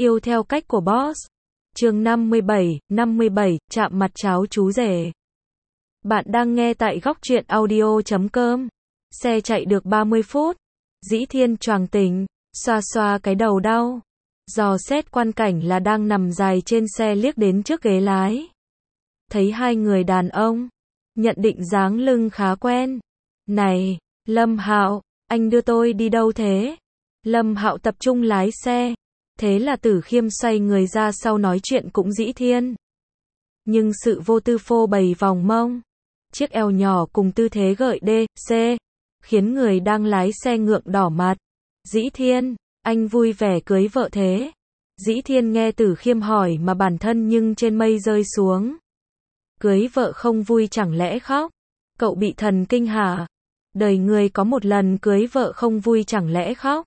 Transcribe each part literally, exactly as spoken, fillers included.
Yêu theo cách của boss. Chương năm mươi bảy, năm mươi bảy, chạm mặt cháo chú rể. Bạn đang nghe tại góc truyện audio chấm com. Xe chạy được ba mươi phút. Dĩ Thiên choàng tỉnh, xoa xoa cái đầu đau. Dò xét quan cảnh là đang nằm dài trên xe liếc đến trước ghế lái. Thấy hai người đàn ông. Nhận định dáng lưng khá quen. Này, Lâm Hạo, anh đưa tôi đi đâu thế? Lâm Hạo tập trung lái xe. Thế là Tử Khiêm xoay người ra sau nói chuyện cũng Dĩ Thiên. Nhưng sự vô tư phô bày vòng mông. Chiếc eo nhỏ cùng tư thế gợi đê, xê. Khiến người đang lái xe ngượng đỏ mặt. Dĩ Thiên, anh vui vẻ cưới vợ thế. Dĩ Thiên nghe Tử Khiêm hỏi mà bản thân nhưng trên mây rơi xuống. Cưới vợ không vui chẳng lẽ khóc? Cậu bị thần kinh hả? Đời người có một lần cưới vợ không vui chẳng lẽ khóc?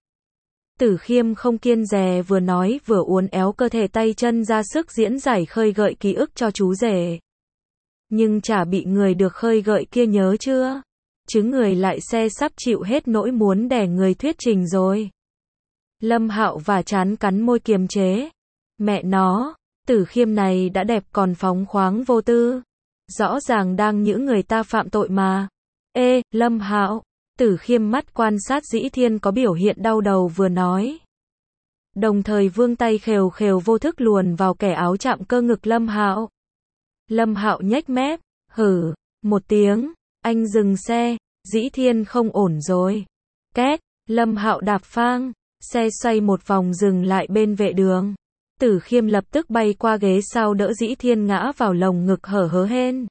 Tử Khiêm không kiêng dè vừa nói vừa uốn éo cơ thể tay chân ra sức diễn giải khơi gợi ký ức cho chú rể. Nhưng chả bị người được khơi gợi kia nhớ chưa? Chứ người lại xe sắp chịu hết nỗi muốn đẻ người thuyết trình rồi. Lâm Hạo và chán cắn môi kiềm chế. Mẹ nó, Tử Khiêm này đã đẹp còn phóng khoáng vô tư. Rõ ràng đang những người ta phạm tội mà. Ê, Lâm Hạo. Tử Khiêm mắt quan sát Dĩ Thiên có biểu hiện đau đầu vừa nói. Đồng thời vươn tay khều khều vô thức luồn vào kẻ áo chạm cơ ngực Lâm Hạo. Lâm Hạo nhếch mép, hử, một tiếng, anh dừng xe, Dĩ Thiên không ổn rồi. Két, Lâm Hạo đạp phang, xe xoay một vòng dừng lại bên vệ đường. Tử Khiêm lập tức bay qua ghế sau đỡ Dĩ Thiên ngã vào lồng ngực hở hớ hên.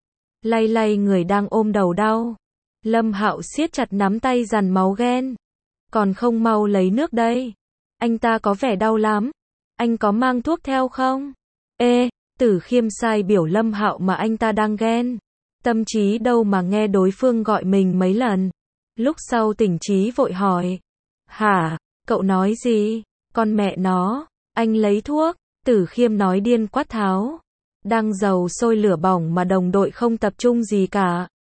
Lay lay người đang ôm đầu đau. Lâm Hạo siết chặt nắm tay dằn máu ghen. Còn không mau lấy nước đây. Anh ta có vẻ đau lắm. Anh có mang thuốc theo không? Ê, Tử Khiêm sai biểu Lâm Hạo mà anh ta đang ghen. Tâm trí đâu mà nghe đối phương gọi mình mấy lần. Lúc sau tỉnh trí vội hỏi. Hả, cậu nói gì? Con mẹ nó, anh lấy thuốc. Tử Khiêm nói điên quát tháo. Đang dầu sôi lửa bỏng mà đồng đội không tập trung gì cả.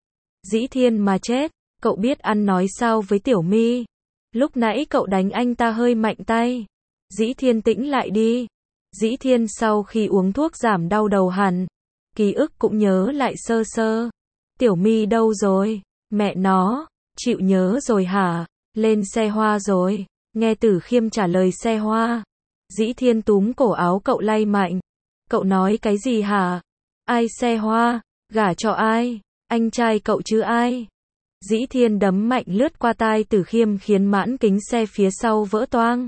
Dĩ Thiên mà chết, cậu biết ăn nói sao với Tiểu My? Lúc nãy cậu đánh anh ta hơi mạnh tay. Dĩ Thiên tĩnh lại đi. Dĩ Thiên sau khi uống thuốc giảm đau đầu hẳn, ký ức cũng nhớ lại sơ sơ. Tiểu My đâu rồi? Mẹ nó, chịu nhớ rồi hả? Lên xe hoa rồi. Nghe Tử Khiêm trả lời xe hoa. Dĩ Thiên túm cổ áo cậu lay mạnh. Cậu nói cái gì hả? Ai xe hoa? Gả cho ai? Anh trai cậu chứ ai? Dĩ Thiên đấm mạnh lướt qua tai Tử Khiêm khiến mãn kính xe phía sau vỡ toang.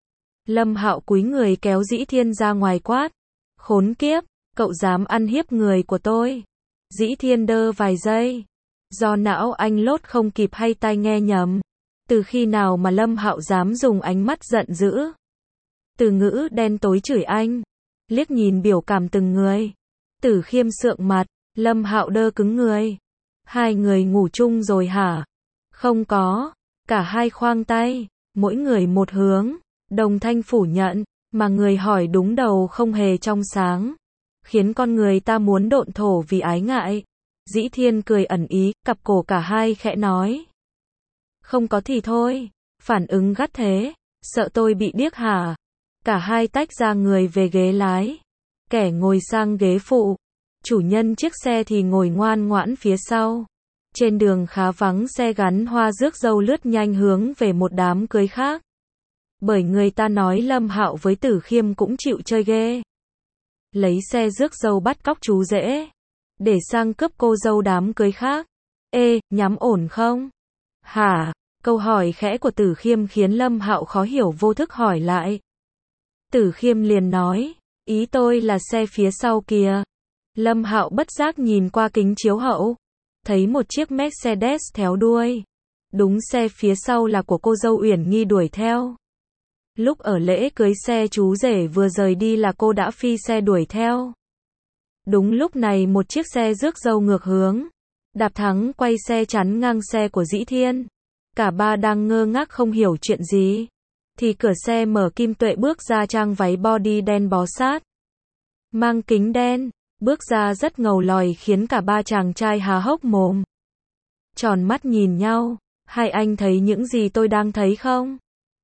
Lâm Hạo cúi người kéo Dĩ Thiên ra ngoài quát. Khốn kiếp, cậu dám ăn hiếp người của tôi. Dĩ Thiên đơ vài giây. Do não anh lốt không kịp hay tai nghe nhầm. Từ khi nào mà Lâm Hạo dám dùng ánh mắt giận dữ? Từ ngữ đen tối chửi anh. Liếc nhìn biểu cảm từng người. Tử Khiêm sượng mặt. Lâm Hạo đơ cứng người. Hai người ngủ chung rồi hả? Không có. Cả hai khoang tay. Mỗi người một hướng. Đồng thanh phủ nhận. Mà người hỏi đúng đầu không hề trong sáng. Khiến con người ta muốn độn thổ vì ái ngại. Dĩ Thiên cười ẩn ý. Cặp cổ cả hai khẽ nói. Không có thì thôi. Phản ứng gắt thế. Sợ tôi bị điếc hả? Cả hai tách ra người về ghế lái. Kẻ ngồi sang ghế phụ. Chủ nhân chiếc xe thì ngồi ngoan ngoãn phía sau. Trên đường khá vắng xe gắn hoa rước dâu lướt nhanh hướng về một đám cưới khác. Bởi người ta nói Lâm Hạo với Tử Khiêm cũng chịu chơi ghê. Lấy xe rước dâu bắt cóc chú rể. Để sang cướp cô dâu đám cưới khác. Ê, nhắm ổn không? Hả? Câu hỏi khẽ của Tử Khiêm khiến Lâm Hạo khó hiểu vô thức hỏi lại. Tử Khiêm liền nói. Ý tôi là xe phía sau kìa. Lâm Hạo bất giác nhìn qua kính chiếu hậu. Thấy một chiếc Mercedes theo đuôi. Đúng xe phía sau là của cô dâu Uyển Nghi đuổi theo. Lúc ở lễ cưới xe chú rể vừa rời đi là cô đã phi xe đuổi theo. Đúng lúc này một chiếc xe rước dâu ngược hướng. Đạp thắng quay xe chắn ngang xe của Dĩ Thiên. Cả ba đang ngơ ngác không hiểu chuyện gì. Thì cửa xe mở Kim Tuệ bước ra trang váy body đen bó sát. Mang kính đen. Bước ra rất ngầu lòi khiến cả ba chàng trai há hốc mồm. Tròn mắt nhìn nhau. Hai anh thấy những gì tôi đang thấy không?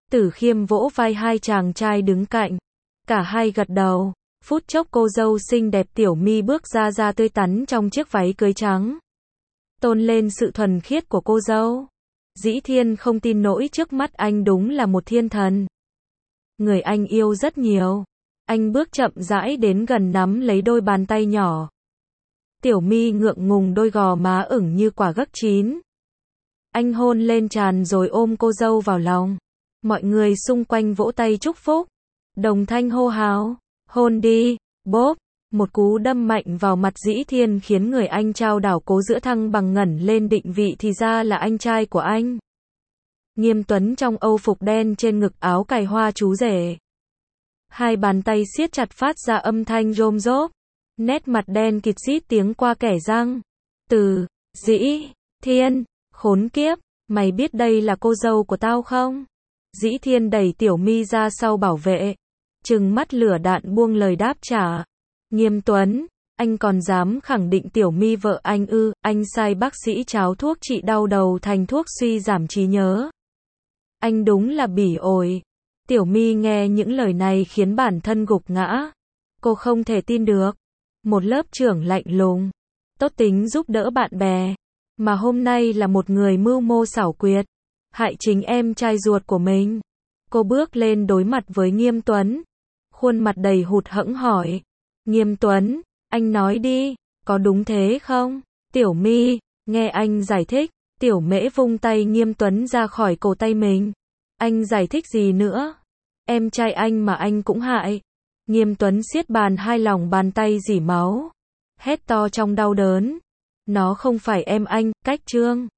Tử Khiêm vỗ vai hai chàng trai đứng cạnh. Cả hai gật đầu. Phút chốc cô dâu xinh đẹp Tiểu My bước ra da tươi tắn trong chiếc váy cưới trắng. Tôn lên sự thuần khiết của cô dâu. Dĩ Thiên không tin nổi trước mắt anh đúng là một thiên thần. Người anh yêu rất nhiều. Anh bước chậm rãi đến gần nắm lấy đôi bàn tay nhỏ. Tiểu My ngượng ngùng đôi gò má ửng như quả gấc chín. Anh hôn lên trán rồi ôm cô dâu vào lòng. Mọi người xung quanh vỗ tay chúc phúc. Đồng thanh hô hào. Hôn đi, bốp. Một cú đâm mạnh vào mặt Dĩ Thiên khiến người anh trao đảo cố giữa thăng bằng ngẩn lên định vị thì ra là anh trai của anh. Nghiêm Tuấn trong âu phục đen trên ngực áo cài hoa chú rể. Hai bàn tay siết chặt phát ra âm thanh rôm rốp. Nét mặt đen kịt rít tiếng qua kẻ răng. Từ, Dĩ Thiên, khốn kiếp, mày biết đây là cô dâu của tao không? Dĩ Thiên đẩy Tiểu My ra sau bảo vệ. Trừng mắt lửa đạn buông lời đáp trả. Nghiêm Tuấn, anh còn dám khẳng định Tiểu My vợ anh ư? Anh sai bác sĩ cháo thuốc trị đau đầu thành thuốc suy giảm trí nhớ. Anh đúng là bỉ ổi. Tiểu My nghe những lời này khiến bản thân gục ngã. Cô không thể tin được. Một lớp trưởng lạnh lùng, tốt tính giúp đỡ bạn bè, mà hôm nay là một người mưu mô xảo quyệt, hại chính em trai ruột của mình. Cô bước lên đối mặt với Nghiêm Tuấn, khuôn mặt đầy hụt hẫng hỏi. Nghiêm Tuấn, anh nói đi, có đúng thế không? Tiểu My, nghe anh giải thích. Tiểu Mễ vung tay Nghiêm Tuấn ra khỏi cổ tay mình. Anh giải thích gì nữa? Em trai anh mà anh cũng hại. Nghiêm Tuấn siết bàn hai lòng bàn tay rỉ máu. Hét to trong đau đớn. Nó không phải em anh, Cách Trương.